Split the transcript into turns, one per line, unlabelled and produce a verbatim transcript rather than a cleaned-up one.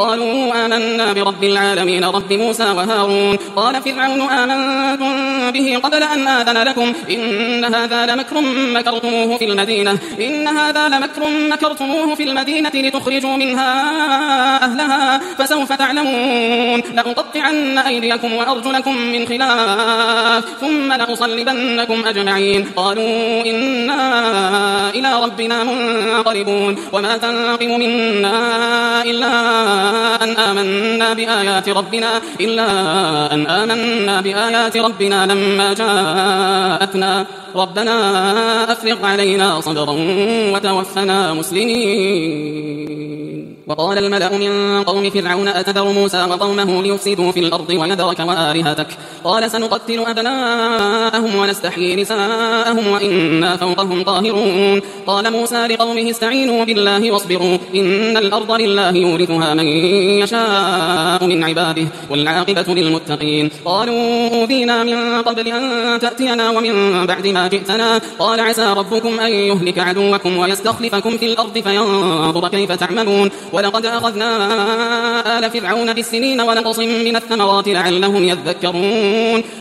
قالوا آمنا برب العالمين رب موسى وهارون. قال فرعون آمنتم به قبل أن آذن لكم إن هذا لمكر مكرتموه في المدينة إن هذا لمكر مكرتموه في المدينة لتخرجوا منها أهلها فسوف تعلمون. لأقطعن أيديكم وأرجلكم من خلاف ثم لأصلبنكم أجمعين. قالوا إنا إلى ربنا منقلبون. وما تنقم منا إلا أن آمنا بآيات ربنا إلا أن آمنا بآيات ربنا لما جاءتنا ربنا أفرغ علينا صبرا وتوفنا مسلمين. وقال الملأ من قوم فرعون أتذر موسى وقومه ليفسدوا في الأرض ويذرك وآلهتك قال سنقتل أبناءهم ونستحيي نساءهم وإنا فوقهم قاهرون. قال موسى لقومه استعينوا بالله واصبروا إن الأرض لله يورثها من يشاء من عباده والعاقبة للمتقين. قالوا أوذينا من قبل أن تأتينا ومن بعد ما جئتنا قال عسى ربكم أن يهلك عدوكم ويستخلفكم في الأرض فينظر كيف تعملون. ولقد أخذنا آل فرعون بالسنين ونقص من الثمرات لعلهم يذكرون.